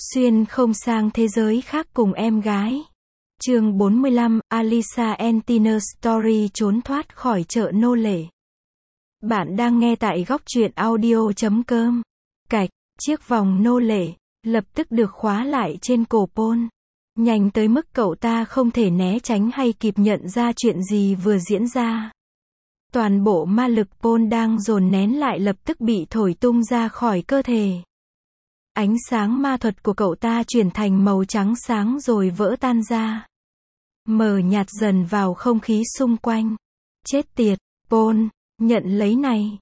Xuyên không sang thế giới khác cùng em gái. Chương 45, Alisa and Tina Story trốn thoát khỏi chợ nô lệ. Bạn đang nghe tại góc truyện audio.com. Cạch, chiếc vòng nô lệ lập tức được khóa lại trên cổ Paul. Nhanh tới mức cậu ta không thể né tránh hay kịp nhận ra chuyện gì vừa diễn ra. Toàn bộ ma lực Paul đang dồn nén lại lập tức bị thổi tung ra khỏi cơ thể. Ánh sáng ma thuật của cậu ta chuyển thành màu trắng sáng rồi vỡ tan ra. Mờ nhạt dần vào không khí xung quanh. Chết tiệt, Paul, nhận lấy này.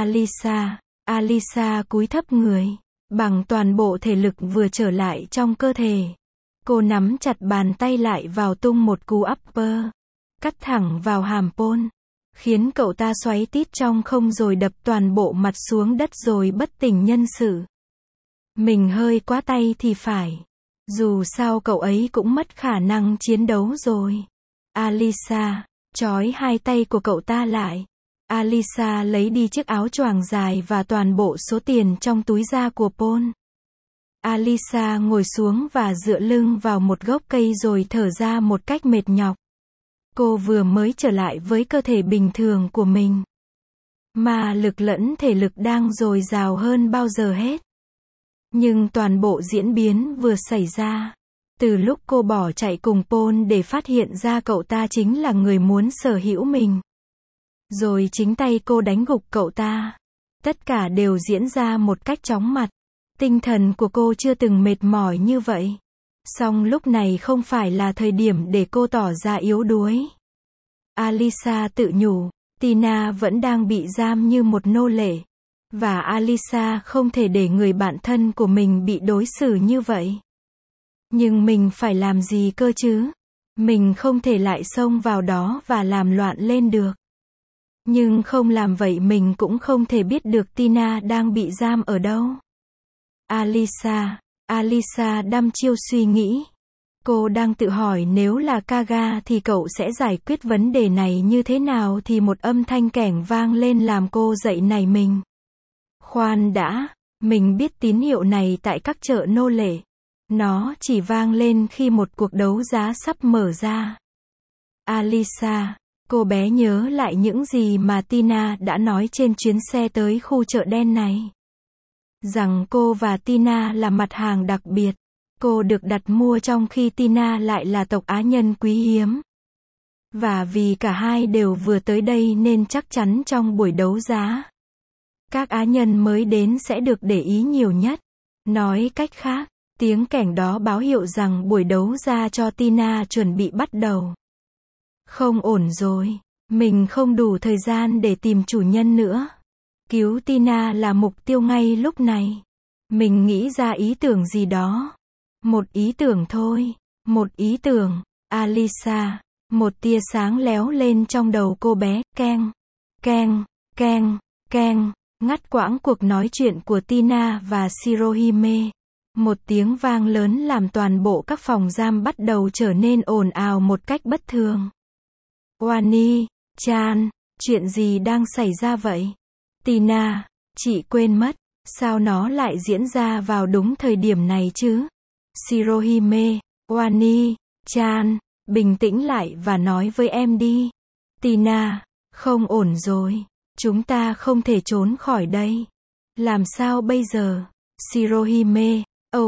Alisa cúi thấp người. Bằng toàn bộ thể lực vừa trở lại trong cơ thể. Cô nắm chặt bàn tay lại vào tung một cú upper. Cắt thẳng vào hàm Paul. Khiến cậu ta xoáy tít trong không rồi đập toàn bộ mặt xuống đất rồi bất tỉnh nhân sự. Mình hơi quá tay thì phải. Dù sao cậu ấy cũng mất khả năng chiến đấu rồi. Alisa, trói hai tay của cậu ta lại. Alisa lấy đi chiếc áo choàng dài và toàn bộ số tiền trong túi da của Paul. Alisa ngồi xuống và dựa lưng vào một gốc cây rồi thở ra một cách mệt nhọc. Cô vừa mới trở lại với cơ thể bình thường của mình. Ma lực lẫn thể lực đang dồi dào hơn bao giờ hết. Nhưng toàn bộ diễn biến vừa xảy ra. Từ lúc cô bỏ chạy cùng Paul để phát hiện ra cậu ta chính là người muốn sở hữu mình. Rồi chính tay cô đánh gục cậu ta. Tất cả đều diễn ra một cách chóng mặt. Tinh thần của cô chưa từng mệt mỏi như vậy. Song lúc này không phải là thời điểm để cô tỏ ra yếu đuối. Alisa tự nhủ, Tina vẫn đang bị giam như một nô lệ. Và Alisa không thể để người bạn thân của mình bị đối xử như vậy. Nhưng mình phải làm gì cơ chứ? Mình không thể lại xông vào đó và làm loạn lên được. Nhưng không làm vậy mình cũng không thể biết được Tina đang bị giam ở đâu. Alisa đăm chiêu suy nghĩ. Cô đang tự hỏi nếu là Kaga thì cậu sẽ giải quyết vấn đề này như thế nào thì một âm thanh kẻng vang lên làm cô giật nảy mình. Khoan đã, mình biết tín hiệu này tại các chợ nô lệ. Nó chỉ vang lên khi một cuộc đấu giá sắp mở ra. Alisa, cô bé nhớ lại những gì mà Tina đã nói trên chuyến xe tới khu chợ đen này. Rằng cô và Tina là mặt hàng đặc biệt. Cô được đặt mua trong khi Tina lại là tộc á nhân quý hiếm. Và vì cả hai đều vừa tới đây nên chắc chắn trong buổi đấu giá, các á nhân mới đến sẽ được để ý nhiều nhất. Nói cách khác, tiếng kẻng đó báo hiệu rằng buổi đấu giá cho Tina chuẩn bị bắt đầu. Không ổn rồi, mình không đủ thời gian để tìm chủ nhân nữa. Cứu Tina là mục tiêu ngay lúc này. Mình nghĩ ra ý tưởng gì đó. Một ý tưởng thôi. Một ý tưởng. Alisa. Một tia sáng léo lên trong đầu cô bé. Keng. Keng. Keng. Keng. Ngắt quãng cuộc nói chuyện của Tina và Shirohime. Một tiếng vang lớn làm toàn bộ các phòng giam bắt đầu trở nên ồn ào một cách bất thường. Wani-chan, chuyện gì đang xảy ra vậy? Tina, chị quên mất, sao nó lại diễn ra vào đúng thời điểm này chứ? Shirohime, Wani-chan, bình tĩnh lại và nói với em đi. Tina, không ổn rồi, chúng ta không thể trốn khỏi đây. Làm sao bây giờ? Shirohime,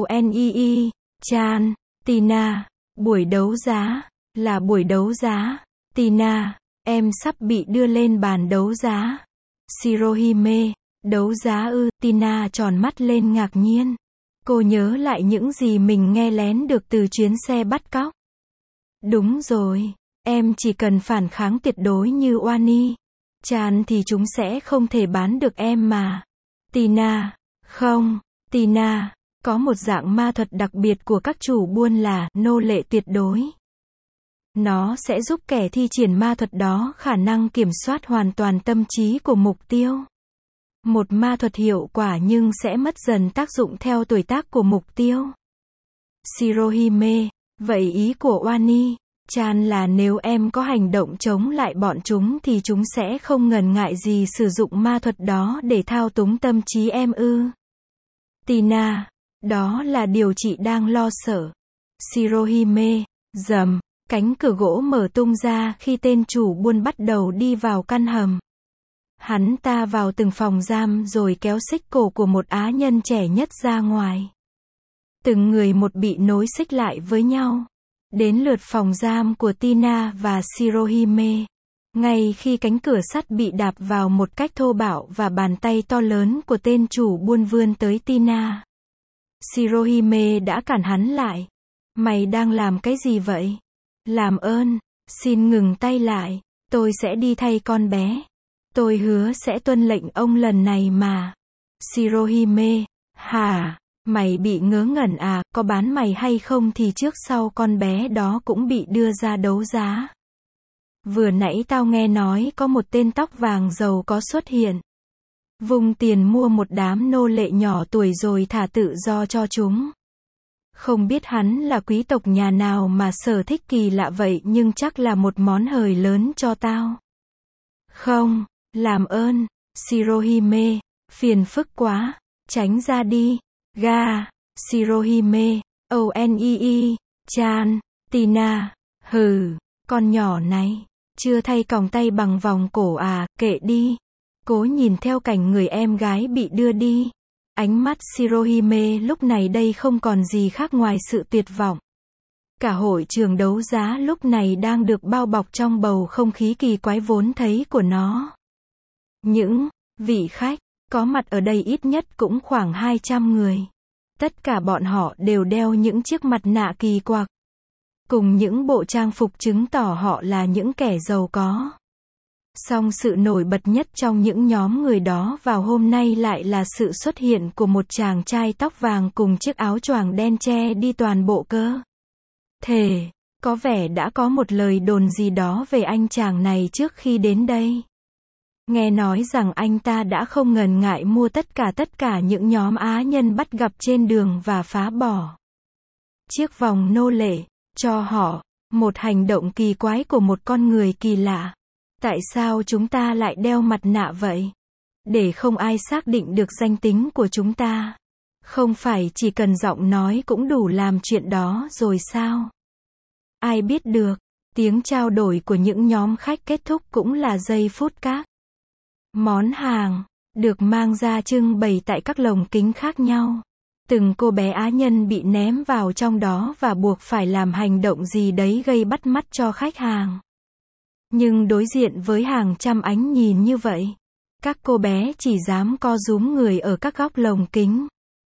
Onee-chan, Tina, buổi đấu giá, là buổi đấu giá. Tina, em sắp bị đưa lên bàn đấu giá. Shirohime, đấu giá ư? Tina tròn mắt lên ngạc nhiên. Cô nhớ lại những gì mình nghe lén được từ chuyến xe bắt cóc. Đúng rồi, em chỉ cần phản kháng tuyệt đối như Wani-chan thì chúng sẽ không thể bán được em mà. Tina, không, Tina, có một dạng ma thuật đặc biệt của các chủ buôn là nô lệ tuyệt đối. Nó sẽ giúp kẻ thi triển ma thuật đó khả năng kiểm soát hoàn toàn tâm trí của mục tiêu. Một ma thuật hiệu quả nhưng sẽ mất dần tác dụng theo tuổi tác của mục tiêu. Shirohime, vậy ý của Wani-chan là nếu em có hành động chống lại bọn chúng thì chúng sẽ không ngần ngại gì sử dụng ma thuật đó để thao túng tâm trí em ư? Tina, Đó là điều chị đang lo sợ. Shirohime, rầm, cánh cửa gỗ mở tung ra khi tên chủ buôn bắt đầu đi vào căn hầm. Hắn ta vào từng phòng giam rồi kéo xích cổ của một á nhân trẻ nhất ra ngoài. Từng người một bị nối xích lại với nhau. Đến lượt phòng giam của Tina và Shirohime. Ngay khi cánh cửa sắt bị đạp vào một cách thô bạo và bàn tay to lớn của tên chủ buôn vươn tới Tina. Shirohime đã cản hắn lại. Mày đang làm cái gì vậy? Làm ơn, xin ngừng tay lại. Tôi sẽ đi thay con bé. Tôi hứa sẽ tuân lệnh ông lần này mà. Shirohime, hả? Mày bị ngớ ngẩn à? Có bán mày hay không thì trước sau con bé đó cũng bị đưa ra đấu giá. Vừa nãy tao nghe nói có một tên tóc vàng giàu có xuất hiện. Vung tiền mua một đám nô lệ nhỏ tuổi rồi thả tự do cho chúng. Không biết hắn là quý tộc nhà nào mà sở thích kỳ lạ vậy nhưng chắc là một món hời lớn cho tao. Không, làm ơn, Shirohime, phiền phức quá, tránh ra đi. Ga, Shirohime, Onee, Chan, Tina, hừ, con nhỏ này, chưa thay còng tay bằng vòng cổ à, kệ đi. Cố nhìn theo cảnh người em gái bị đưa đi. Ánh mắt Shirohime lúc này đây không còn gì khác ngoài sự tuyệt vọng. Cả hội trường đấu giá lúc này đang được bao bọc trong bầu không khí kỳ quái vốn thấy của nó. Những vị khách có mặt ở đây ít nhất cũng khoảng 200 người. Tất cả bọn họ đều đeo những chiếc mặt nạ kỳ quặc. Cùng những bộ trang phục chứng tỏ họ là những kẻ giàu có. Song sự nổi bật nhất trong những nhóm người đó vào hôm nay lại là sự xuất hiện của một chàng trai tóc vàng cùng chiếc áo choàng đen che đi toàn bộ cơ thể. Có vẻ đã có một lời đồn gì đó về anh chàng này trước khi đến đây. Nghe nói rằng anh ta đã không ngần ngại mua tất cả những nhóm á nhân bắt gặp trên đường và phá bỏ chiếc vòng nô lệ cho họ, một hành động kỳ quái của một con người kỳ lạ. Tại sao chúng ta lại đeo mặt nạ vậy? Để không ai xác định được danh tính của chúng ta. Không phải chỉ cần giọng nói cũng đủ làm chuyện đó rồi sao? Ai biết được, tiếng trao đổi của những nhóm khách kết thúc cũng là giây phút các món hàng được mang ra trưng bày tại các lồng kính khác nhau. Từng cô bé á nhân bị ném vào trong đó và buộc phải làm hành động gì đấy gây bắt mắt cho khách hàng. Nhưng đối diện với hàng trăm ánh nhìn như vậy, các cô bé chỉ dám co rúm người ở các góc lồng kính.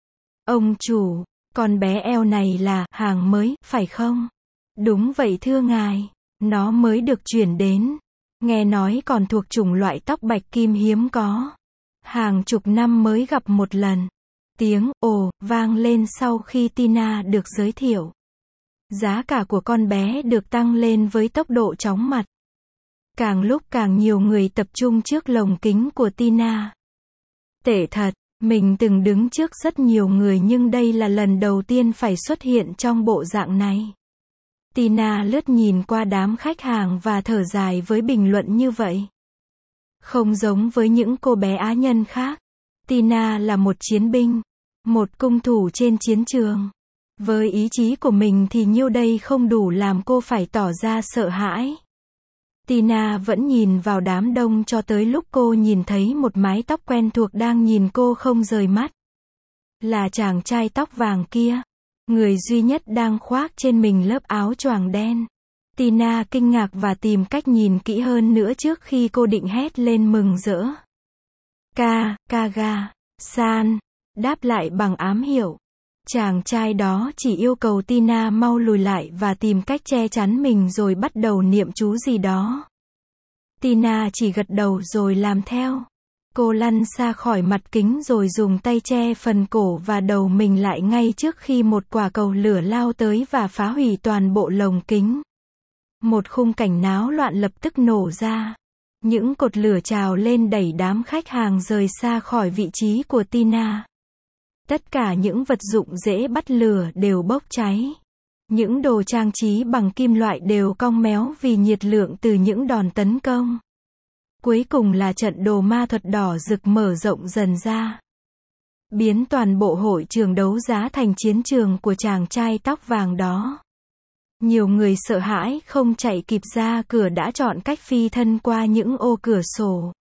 Ông chủ, con bé eo này là hàng mới, phải không? Đúng vậy thưa ngài, nó mới được chuyển đến. Nghe nói còn thuộc chủng loại tóc bạch kim hiếm có. Hàng chục năm mới gặp một lần. Tiếng ồ vang lên sau khi Tina được giới thiệu. Giá cả của con bé được tăng lên với tốc độ chóng mặt. Càng lúc càng nhiều người tập trung trước lồng kính của Tina. Tệ thật, mình từng đứng trước rất nhiều người nhưng đây là lần đầu tiên phải xuất hiện trong bộ dạng này. Tina lướt nhìn qua đám khách hàng và thở dài với bình luận như vậy. Không giống với những cô bé á nhân khác, Tina là một chiến binh, một cung thủ trên chiến trường. Với ý chí của mình thì nhiêu đây không đủ làm cô phải tỏ ra sợ hãi. Tina vẫn nhìn vào đám đông cho tới lúc cô nhìn thấy một mái tóc quen thuộc đang nhìn cô không rời mắt. Là chàng trai tóc vàng kia. Người duy nhất đang khoác trên mình lớp áo choàng đen. Tina kinh ngạc và tìm cách nhìn kỹ hơn nữa trước khi cô định hét lên mừng rỡ. Kaga-san, đáp lại bằng ám hiệu. Chàng trai đó chỉ yêu cầu Tina mau lùi lại và tìm cách che chắn mình rồi bắt đầu niệm chú gì đó. Tina chỉ gật đầu rồi làm theo. Cô lăn xa khỏi mặt kính rồi dùng tay che phần cổ và đầu mình lại ngay trước khi một quả cầu lửa lao tới và phá hủy toàn bộ lồng kính. Một khung cảnh náo loạn lập tức nổ ra. Những cột lửa trào lên đẩy đám khách hàng rời xa khỏi vị trí của Tina. Tất cả những vật dụng dễ bắt lửa đều bốc cháy. Những đồ trang trí bằng kim loại đều cong méo vì nhiệt lượng từ những đòn tấn công. Cuối cùng là trận đồ ma thuật đỏ rực mở rộng dần ra. biến toàn bộ hội trường đấu giá thành chiến trường của chàng trai tóc vàng đó. Nhiều người sợ hãi không chạy kịp ra cửa đã chọn cách phi thân qua những ô cửa sổ.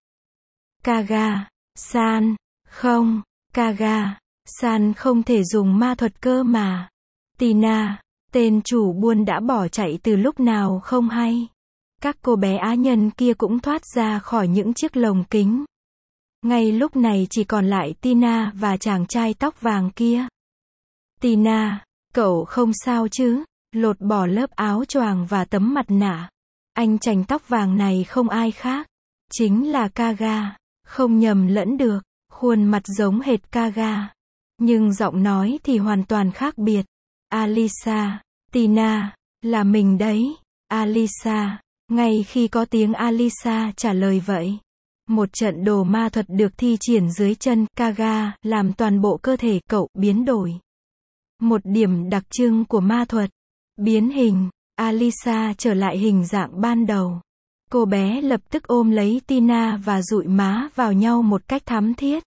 Kaga-san, không, Kaga-san không thể dùng ma thuật cơ mà. Tina, tên chủ buôn đã bỏ chạy từ lúc nào không hay. Các cô bé á nhân kia cũng thoát ra khỏi những chiếc lồng kính. Ngay lúc này chỉ còn lại Tina và chàng trai tóc vàng kia. Tina, cậu không sao chứ? Lột bỏ lớp áo choàng và tấm mặt nạ. Anh chàng tóc vàng này không ai khác. Chính là Kaga. Không nhầm lẫn được. Khuôn mặt giống hệt Kaga. Nhưng giọng nói thì hoàn toàn khác biệt. Alisa, Tina, là mình đấy. Alisa. Ngay khi có tiếng Alisa trả lời vậy, một trận đồ ma thuật được thi triển dưới chân Kaga, làm toàn bộ cơ thể cậu biến đổi. Một điểm đặc trưng của ma thuật. Biến hình. Alisa trở lại hình dạng ban đầu. Cô bé lập tức ôm lấy Tina và dụi má vào nhau một cách thắm thiết.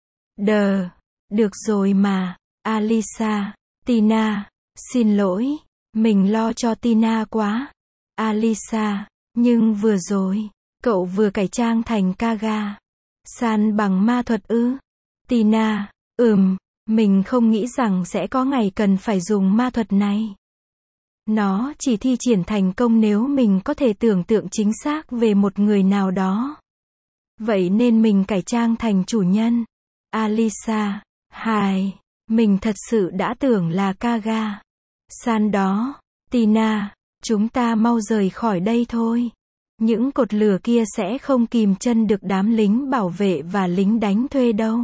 Được rồi mà. Alisa, Tina, xin lỗi, mình lo cho Tina quá. Alisa, nhưng vừa rồi, cậu vừa cải trang thành Kaga-san bằng ma thuật ư? Tina, mình không nghĩ rằng sẽ có ngày cần phải dùng ma thuật này. Nó chỉ thi triển thành công nếu mình có thể tưởng tượng chính xác về một người nào đó. Vậy nên mình cải trang thành chủ nhân. Alisa, mình thật sự đã tưởng là Kaga-san đó. Tina, chúng ta mau rời khỏi đây thôi. Những cột lửa kia sẽ không kìm chân được đám lính bảo vệ và lính đánh thuê đâu.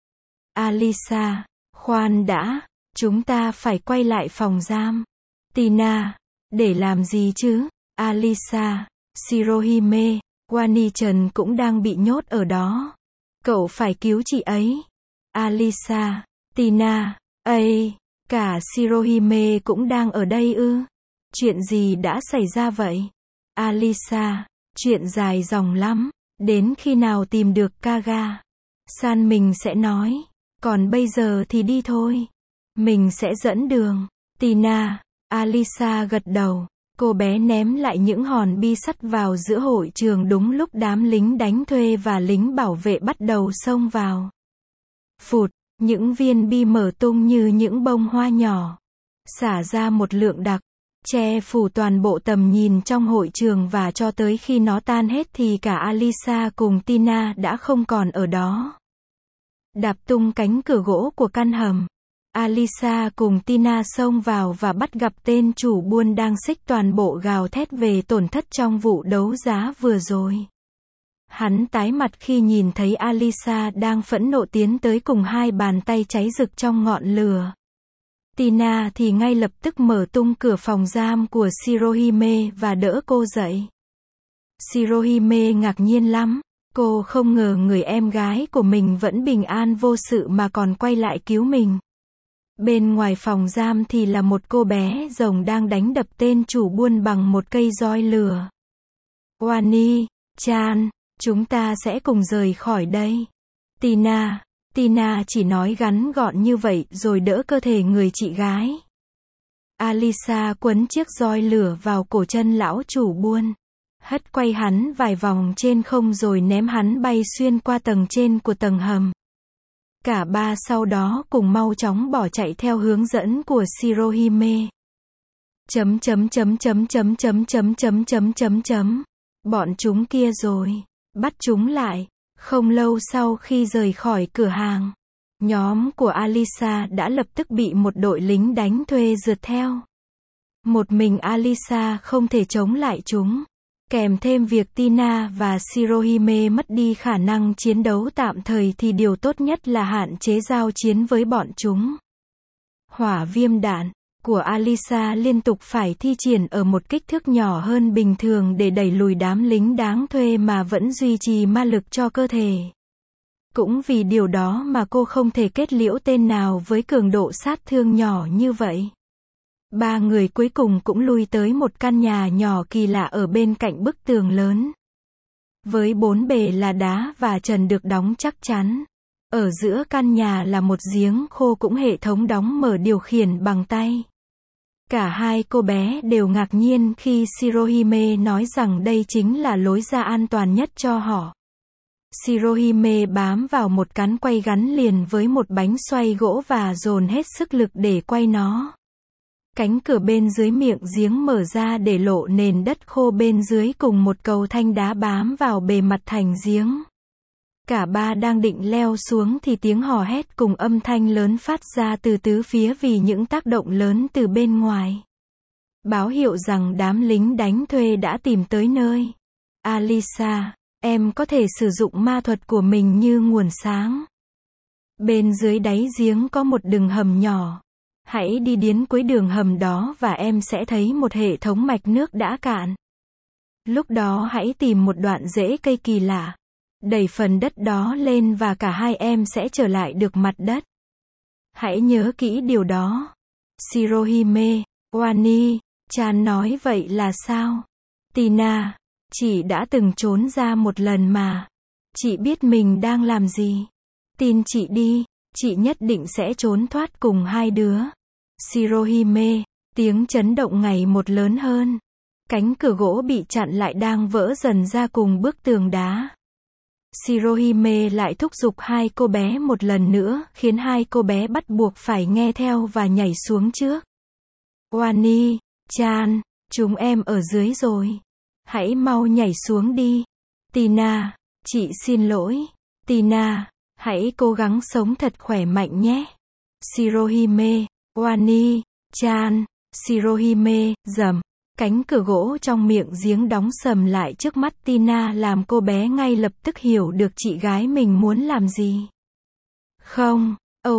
Alisa, khoan đã, chúng ta phải quay lại phòng giam. Tina, để làm gì chứ? Alisa, Shirohime, Wani-chan cũng đang bị nhốt ở đó. Cậu phải cứu chị ấy. Alisa, Tina, cả Shirohime cũng đang ở đây ư? Chuyện gì đã xảy ra vậy? Alisa, chuyện dài dòng lắm. Đến khi nào tìm được Kaga-san mình sẽ nói. Còn bây giờ thì đi thôi. Mình sẽ dẫn đường. Tina, Alisa gật đầu. Cô bé ném lại những hòn bi sắt vào giữa hội trường đúng lúc đám lính đánh thuê và lính bảo vệ bắt đầu xông vào. Phụt, những viên bi mở tung như những bông hoa nhỏ. Xả ra một lượng đặc. Che phủ toàn bộ tầm nhìn trong hội trường và cho tới khi nó tan hết thì cả Alisa cùng Tina đã không còn ở đó. Đạp tung cánh cửa gỗ của căn hầm. Alisa cùng Tina xông vào và bắt gặp tên chủ buôn đang xích toàn bộ gào thét về tổn thất trong vụ đấu giá vừa rồi. Hắn tái mặt khi nhìn thấy Alisa đang phẫn nộ tiến tới cùng hai bàn tay cháy rực trong ngọn lửa. Tina thì ngay lập tức mở tung cửa phòng giam của Shirohime và đỡ cô dậy. Shirohime ngạc nhiên lắm. Cô không ngờ người em gái của mình vẫn bình an vô sự mà còn quay lại cứu mình. Bên ngoài phòng giam thì là một cô bé rồng đang đánh đập tên chủ buôn bằng một cây roi lửa. Wani-chan, chúng ta sẽ cùng rời khỏi đây. Tina chỉ nói ngắn gọn như vậy rồi đỡ cơ thể người chị gái. Alisa quấn chiếc roi lửa vào cổ chân lão chủ buôn. Hất quay hắn vài vòng trên không rồi ném hắn bay xuyên qua tầng trên của tầng hầm. Cả ba sau đó cùng mau chóng bỏ chạy theo hướng dẫn của Shirohime. Bọn chúng kia rồi. Bắt chúng lại. Không lâu sau khi rời khỏi cửa hàng, nhóm của Alisa đã lập tức bị một đội lính đánh thuê rượt theo. Một mình Alisa không thể chống lại chúng. Kèm thêm việc Tina và Shirohime mất đi khả năng chiến đấu tạm thời thì điều tốt nhất là hạn chế giao chiến với bọn chúng. Hỏa viêm đạn của Alisa liên tục phải thi triển ở một kích thước nhỏ hơn bình thường để đẩy lùi đám lính đáng thuê mà vẫn duy trì ma lực cho cơ thể. Cũng vì điều đó mà cô không thể kết liễu tên nào với cường độ sát thương nhỏ như vậy. Ba người cuối cùng cũng lui tới một căn nhà nhỏ kỳ lạ ở bên cạnh bức tường lớn. Với bốn bề là đá và trần được đóng chắc chắn. Ở giữa căn nhà là một giếng khô cũng hệ thống đóng mở điều khiển bằng tay. Cả hai cô bé đều ngạc nhiên khi Shirohime nói rằng đây chính là lối ra an toàn nhất cho họ. Shirohime bám vào một cán quay gắn liền với một bánh xoay gỗ và dồn hết sức lực để quay nó. Cánh cửa bên dưới miệng giếng mở ra để lộ nền đất khô bên dưới cùng một cầu thanh đá bám vào bề mặt thành giếng. Cả ba đang định leo xuống thì tiếng hò hét cùng âm thanh lớn phát ra từ tứ phía vì những tác động lớn từ bên ngoài. Báo hiệu rằng đám lính đánh thuê đã tìm tới nơi. Alisa, em có thể sử dụng ma thuật của mình như nguồn sáng. Bên dưới đáy giếng có một đường hầm nhỏ. Hãy đi đến cuối đường hầm đó và em sẽ thấy một hệ thống mạch nước đã cạn. Lúc đó hãy tìm một đoạn rễ cây kỳ lạ. Đẩy phần đất đó lên và cả hai em sẽ trở lại được mặt đất. Hãy nhớ kỹ điều đó. Shirohime, Wani-chan nói vậy là sao? Tina, chị đã từng trốn ra một lần mà. Chị biết mình đang làm gì. Tin chị đi, chị nhất định sẽ trốn thoát cùng hai đứa. Shirohime, tiếng chấn động ngày một lớn hơn. Cánh cửa gỗ bị chặn lại đang vỡ dần ra cùng bức tường đá. Shirohime lại thúc giục hai cô bé một lần nữa, khiến hai cô bé bắt buộc phải nghe theo và nhảy xuống trước. Wani-chan, chúng em ở dưới rồi. Hãy mau nhảy xuống đi. Tina, chị xin lỗi. Tina, hãy cố gắng sống thật khỏe mạnh nhé. Shirohime, Wani-chan, Shirohime, rầm. Cánh cửa gỗ trong miệng giếng đóng sầm lại trước mắt Tina làm cô bé ngay lập tức hiểu được chị gái mình muốn làm gì. Không,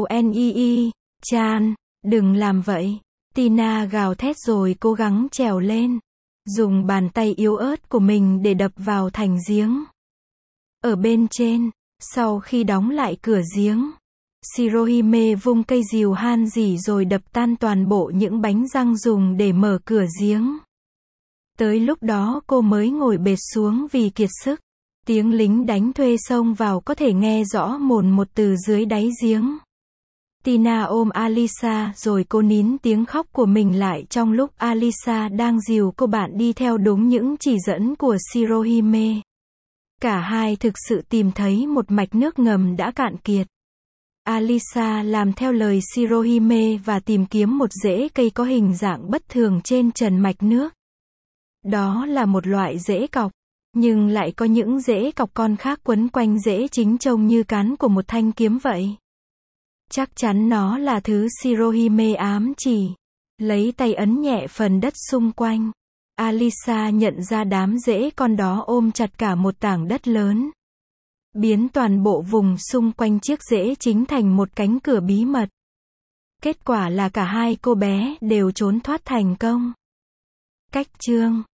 Onii-chan, đừng làm vậy. Tina gào thét rồi cố gắng trèo lên. Dùng bàn tay yếu ớt của mình để đập vào thành giếng. Ở bên trên, sau khi đóng lại cửa giếng, Shirohime vung cây rìu han dỉ rồi đập tan toàn bộ những bánh răng dùng để mở cửa giếng. Tới lúc đó cô mới ngồi bệt xuống vì kiệt sức. Tiếng lính đánh thuê xông vào có thể nghe rõ mồn một từ dưới đáy giếng. Tina ôm Alisa rồi cô nín tiếng khóc của mình lại trong lúc Alisa đang dìu cô bạn đi theo đúng những chỉ dẫn của Shirohime. Cả hai thực sự tìm thấy một mạch nước ngầm đã cạn kiệt. Alisa làm theo lời Shirohime và tìm kiếm một rễ cây có hình dạng bất thường trên trần mạch nước. Đó là một loại rễ cọc, nhưng lại có những rễ cọc con khác quấn quanh rễ chính trông như cán của một thanh kiếm vậy. Chắc chắn nó là thứ Shirohime ám chỉ. Lấy tay ấn nhẹ phần đất xung quanh. Alisa nhận ra đám rễ con đó ôm chặt cả một tảng đất lớn. Biến toàn bộ vùng xung quanh chiếc rễ chính thành một cánh cửa bí mật. Kết quả là cả hai cô bé đều trốn thoát thành công. Cách chương